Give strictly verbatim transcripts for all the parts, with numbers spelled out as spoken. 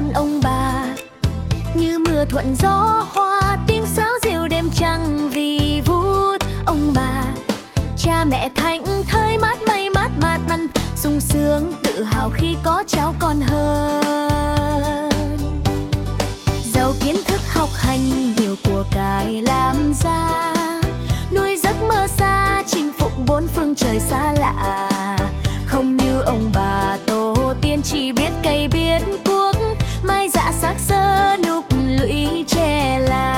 ơn ông bà. Như mưa thuận gió hoa, tiếng sáo reo đêm trăng vì vút ông bà. Cha mẹ thảnh thơi mát mây mát mát mắn, sung sướng tự hào khi có cháu con hơn. Giàu kiến thức học hành, nhiều của cải làm ra, nuôi giấc mơ xa chinh phục bốn phương trời xa lạ. Không như ông bà tổ tiên chỉ biết cây biết cuốc, mai dạ xác xơ nục lũy tre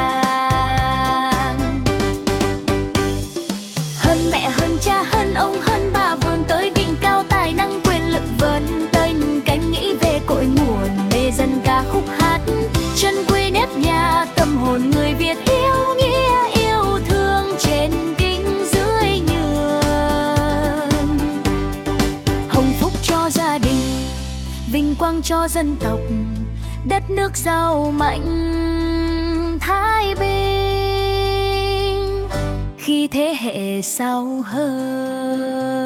làng. Hơn mẹ hơn cha hơn ông hơn bà, vươn tới đỉnh cao tài năng quyền lực vươn tênh cánh nghĩ về cội nguồn mê dân ca khúc hát. Chân quê nếp nhà tâm hồn người Việt yêu nghĩa yêu thương trên kinh dưới nhường. Hồng phúc cho gia đình, vinh quang cho dân tộc, đất nước giàu mạnh thái bình khi thế hệ sau hơn.